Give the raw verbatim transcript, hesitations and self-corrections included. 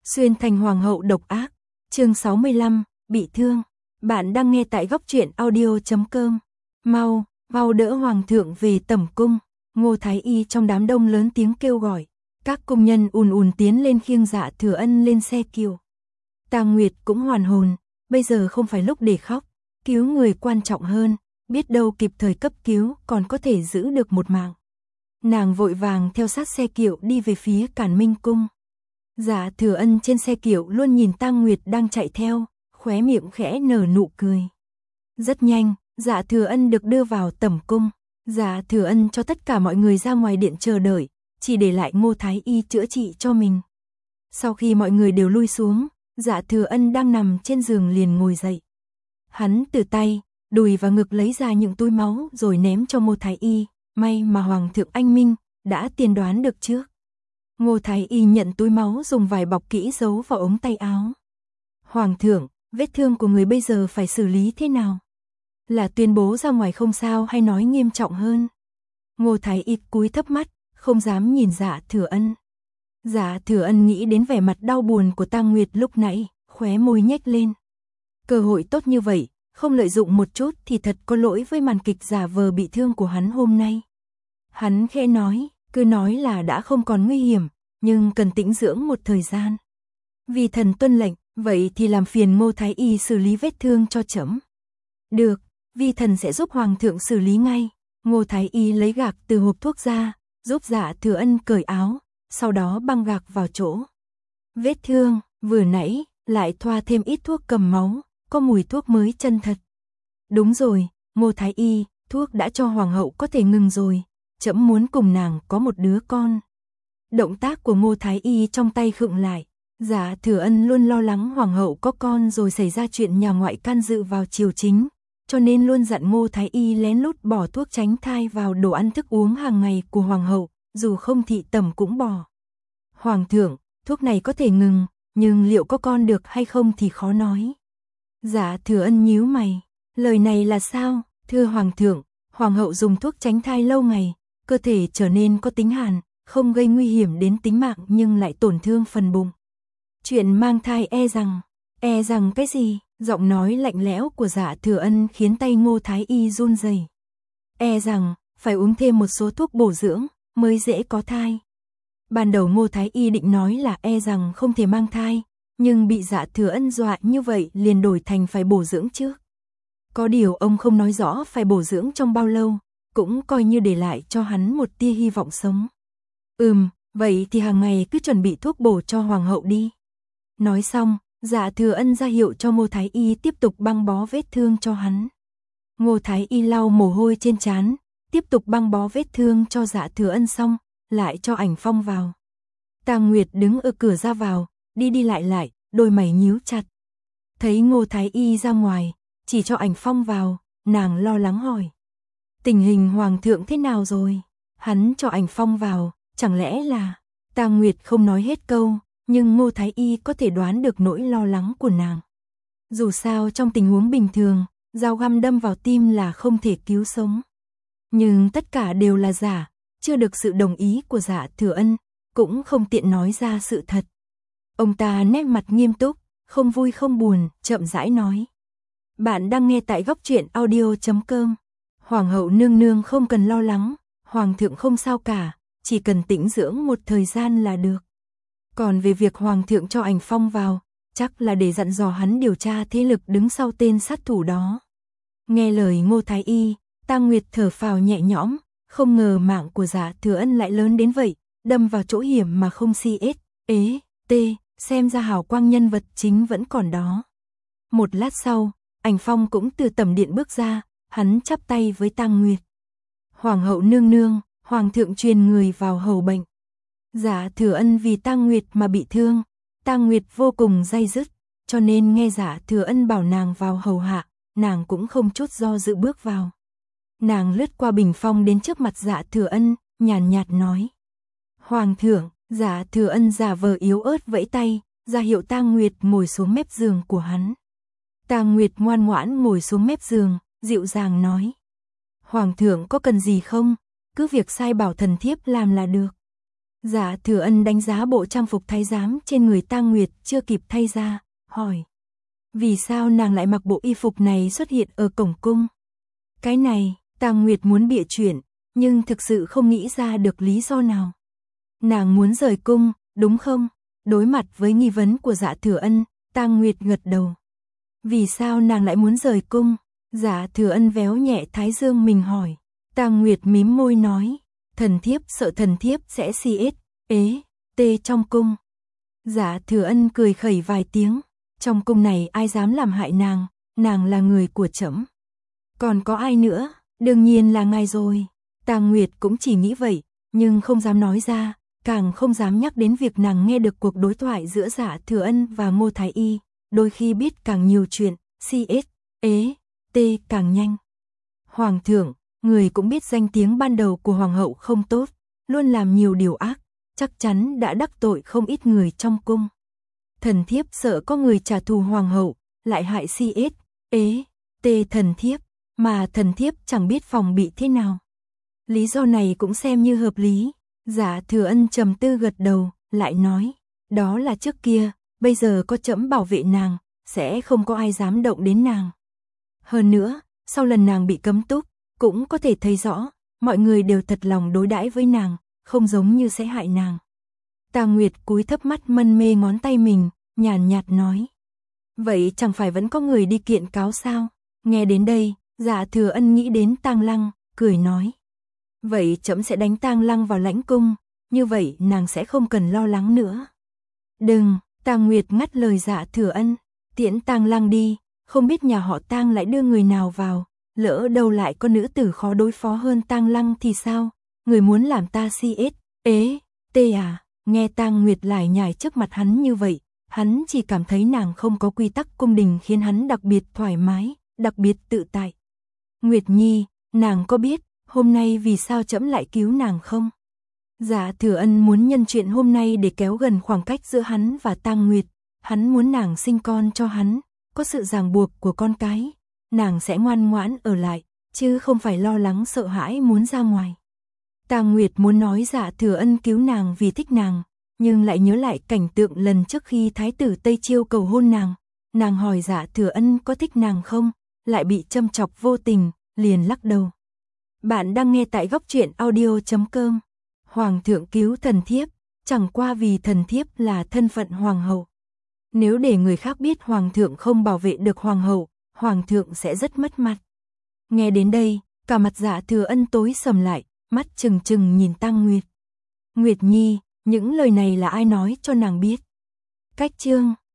Xuyên thành hoàng hậu độc ác, chương sáu mươi lăm, bị thương. Bạn đang nghe tại góc truyện audio chấm com. Mau, mau đỡ hoàng thượng về tẩm cung. Ngô Thái Y trong đám đông lớn tiếng kêu gọi. Các cung nhân ùn ùn tiến lên khiêng Dạ Thừa Ân lên xe kiệu. Tang Nguyệt cũng hoàn hồn, bây giờ không phải lúc để khóc, cứu người quan trọng hơn, biết đâu kịp thời cấp cứu còn có thể giữ được một mạng. Nàng vội vàng theo sát xe kiệu đi về phía Càn Minh cung. Dạ Thừa Ân trên xe kiệu luôn nhìn Tang Nguyệt đang chạy theo, khóe miệng khẽ nở nụ cười. Rất nhanh, Dạ Thừa Ân được đưa vào tẩm cung. Dạ Thừa Ân cho tất cả mọi người ra ngoài điện chờ đợi, chỉ để lại Ngô Thái Y chữa trị cho mình. Sau khi mọi người đều lui xuống, Dạ Thừa Ân đang nằm trên giường liền ngồi dậy. Hắn từ tay, đùi và ngực lấy ra những túi máu rồi ném cho Ngô Thái Y. May mà Hoàng thượng anh minh đã tiên đoán được trước. Ngô Thái Y nhận túi máu dùng vải bọc kỹ giấu vào ống tay áo. Hoàng thượng, vết thương của người bây giờ phải xử lý thế nào? Là tuyên bố ra ngoài không sao hay nói nghiêm trọng hơn? Ngô Thái Y cúi thấp mắt, không dám nhìn Dạ Thừa Ân. Dạ Thừa Ân nghĩ đến vẻ mặt đau buồn của Tang Nguyệt lúc nãy, khóe môi nhếch lên. Cơ hội tốt như vậy, không lợi dụng một chút thì thật có lỗi với màn kịch giả vờ bị thương của hắn hôm nay. Hắn khẽ nói, cứ nói là đã không còn nguy hiểm, nhưng cần tĩnh dưỡng một thời gian. Vì thần tuân lệnh, vậy thì làm phiền Ngô Thái Y xử lý vết thương cho trẫm. Được, vi thần sẽ giúp Hoàng thượng xử lý ngay. Ngô Thái Y lấy gạc từ hộp thuốc ra, giúp Dạ Thừa Ân cởi áo, sau đó băng gạc vào chỗ. Vết thương, vừa nãy, lại thoa thêm ít thuốc cầm máu, có mùi thuốc mới chân thật. Đúng rồi, Ngô Thái Y, thuốc đã cho Hoàng hậu có thể ngừng rồi, trẫm muốn cùng nàng có một đứa con. Động tác của Ngô Thái Y trong tay khựng lại. Dạ Thừa Ân luôn lo lắng Hoàng hậu có con rồi xảy ra chuyện nhà ngoại can dự vào triều chính, cho nên luôn dặn Ngô Thái Y lén lút bỏ thuốc tránh thai vào đồ ăn thức uống hàng ngày của Hoàng hậu, dù không thị tẩm cũng bỏ. Hoàng thượng, thuốc này có thể ngừng, nhưng liệu có con được hay không thì khó nói. Dạ Thừa Ân nhíu mày, lời này là sao? Thưa Hoàng thượng, Hoàng hậu dùng thuốc tránh thai lâu ngày, cơ thể trở nên có tính hàn, không gây nguy hiểm đến tính mạng nhưng lại tổn thương phần bụng. Chuyện mang thai e rằng, e rằng cái gì? Giọng nói lạnh lẽo của Dạ Thừa Ân khiến tay Ngô Thái Y run rẩy. E rằng, phải uống thêm một số thuốc bổ dưỡng, mới dễ có thai. Ban đầu Ngô Thái Y định nói là e rằng không thể mang thai, nhưng bị Dạ Thừa Ân dọa như vậy liền đổi thành phải bổ dưỡng trước. Có điều ông không nói rõ phải bổ dưỡng trong bao lâu, cũng coi như để lại cho hắn một tia hy vọng sống. Ừm, vậy thì hàng ngày cứ chuẩn bị thuốc bổ cho Hoàng hậu đi. Nói xong, Dạ Thừa Ân ra hiệu cho Ngô Thái Y tiếp tục băng bó vết thương cho hắn. Ngô Thái Y lau mồ hôi trên trán, tiếp tục băng bó vết thương cho Dạ Thừa Ân xong, lại cho Ảnh Phong vào. Tang Nguyệt đứng ở cửa ra vào, đi đi lại lại, đôi mày nhíu chặt. Thấy Ngô Thái Y ra ngoài, chỉ cho Ảnh Phong vào, nàng lo lắng hỏi. Tình hình Hoàng thượng thế nào rồi? Hắn cho Ảnh Phong vào, chẳng lẽ là... Tang Nguyệt không nói hết câu, nhưng Ngô Thái Y có thể đoán được nỗi lo lắng của nàng. Dù sao trong tình huống bình thường, dao găm đâm vào tim là không thể cứu sống. Nhưng tất cả đều là giả, chưa được sự đồng ý của Dạ Thừa Ân, cũng không tiện nói ra sự thật. Ông ta nét mặt nghiêm túc, không vui không buồn, chậm rãi nói. Bạn đang nghe tại góc truyện audio chấm com. Hoàng hậu nương nương không cần lo lắng, Hoàng thượng không sao cả, chỉ cần tĩnh dưỡng một thời gian là được. Còn về việc Hoàng thượng cho Ảnh Phong vào, chắc là để dặn dò hắn điều tra thế lực đứng sau tên sát thủ đó. Nghe lời Ngô Thái Y, Tang Nguyệt thở phào nhẹ nhõm, không ngờ mạng của Dạ Thừa Ân lại lớn đến vậy, đâm vào chỗ hiểm mà không si ết, ế, tê, xem ra hào quang nhân vật chính vẫn còn đó. Một lát sau, Ảnh Phong cũng từ tẩm điện bước ra, hắn chắp tay với Tang Nguyệt. Hoàng hậu nương nương, Hoàng thượng truyền người vào hầu bệnh. Dạ Thừa Ân vì Tang Nguyệt mà bị thương, Tang Nguyệt vô cùng day dứt, cho nên nghe Dạ Thừa Ân bảo nàng vào hầu hạ, nàng cũng không chút do dự bước vào. Nàng lướt qua bình phong đến trước mặt Dạ Thừa Ân, nhàn nhạt nói. Hoàng thượng, Dạ Thừa Ân giả vờ yếu ớt vẫy tay, ra hiệu Tang Nguyệt ngồi xuống mép giường của hắn. Tang Nguyệt ngoan ngoãn ngồi xuống mép giường, dịu dàng nói. Hoàng thượng có cần gì không? Cứ việc sai bảo thần thiếp làm là được. Dạ Thừa Ân đánh giá bộ trang phục thái giám trên người Tang Nguyệt chưa kịp thay ra, hỏi. Vì sao nàng lại mặc bộ y phục này xuất hiện ở cổng cung? Cái này, Tang Nguyệt muốn bịa chuyện, nhưng thực sự không nghĩ ra được lý do nào. Nàng muốn rời cung, đúng không? Đối mặt với nghi vấn của Dạ Thừa Ân, Tang Nguyệt gật đầu. Vì sao nàng lại muốn rời cung? Dạ Thừa Ân véo nhẹ thái dương mình hỏi. Tang Nguyệt mím môi nói, thần thiếp sợ thần thiếp sẽ si ết, ế, tê trong cung. Dạ Thừa Ân cười khẩy vài tiếng, trong cung này ai dám làm hại nàng, nàng là người của trẫm. Còn có ai nữa, đương nhiên là ngài rồi. Tang Nguyệt cũng chỉ nghĩ vậy, nhưng không dám nói ra, càng không dám nhắc đến việc nàng nghe được cuộc đối thoại giữa Dạ Thừa Ân và Ngô Thái Y, đôi khi biết càng nhiều chuyện, si ết, ế, tê càng nhanh. Hoàng thượng, người cũng biết danh tiếng ban đầu của hoàng hậu không tốt, luôn làm nhiều điều ác, chắc chắn đã đắc tội không ít người trong cung. Thần thiếp sợ có người trả thù hoàng hậu, lại hại si ết, ế, tê thần thiếp, mà thần thiếp chẳng biết phòng bị thế nào. Lý do này cũng xem như hợp lý. Dạ Thừa Ân trầm tư gật đầu, lại nói, đó là trước kia, bây giờ có trẫm bảo vệ nàng, sẽ không có ai dám động đến nàng. Hơn nữa, sau lần nàng bị cấm túc, cũng có thể thấy rõ, mọi người đều thật lòng đối đãi với nàng, không giống như sẽ hại nàng. Tang Nguyệt cúi thấp mắt mân mê ngón tay mình, nhàn nhạt nói. Vậy chẳng phải vẫn có người đi kiện cáo sao? Nghe đến đây, Dạ Thừa Ân nghĩ đến Tang Lăng, cười nói. Vậy trẫm sẽ đánh Tang Lăng vào lãnh cung, như vậy nàng sẽ không cần lo lắng nữa. Đừng, Tang Nguyệt ngắt lời Dạ Thừa Ân, tiễn Tang Lăng đi, không biết nhà họ Tang lại đưa người nào vào, lỡ đâu lại có nữ tử khó đối phó hơn Tang Lăng thì sao? Người muốn làm ta si ết, ế, tê à? Nghe Tang Nguyệt lải nhải trước mặt hắn như vậy, hắn chỉ cảm thấy nàng không có quy tắc cung đình khiến hắn đặc biệt thoải mái, đặc biệt tự tại. Nguyệt Nhi, nàng có biết hôm nay vì sao trẫm lại cứu nàng không? Dạ Thừa Ân muốn nhân chuyện hôm nay để kéo gần khoảng cách giữa hắn và Tang Nguyệt, hắn muốn nàng sinh con cho hắn, có sự ràng buộc của con cái, nàng sẽ ngoan ngoãn ở lại, chứ không phải lo lắng sợ hãi muốn ra ngoài. Tang Nguyệt muốn nói Dạ Thừa Ân cứu nàng vì thích nàng, nhưng lại nhớ lại cảnh tượng lần trước khi thái tử Tây Chiêu cầu hôn nàng, nàng hỏi Dạ Thừa Ân có thích nàng không, lại bị châm chọc vô tình, liền lắc đầu. Bạn đang nghe tại góc truyện audio chấm com. Hoàng thượng cứu thần thiếp, chẳng qua vì thần thiếp là thân phận hoàng hậu. Nếu để người khác biết hoàng thượng không bảo vệ được hoàng hậu, hoàng thượng sẽ rất mất mặt. Nghe đến đây, cả mặt Dạ Thừa Ân tối sầm lại, mắt trừng trừng nhìn Tang Nguyệt. Nguyệt Nhi, những lời này là ai nói cho nàng biết? Cách chương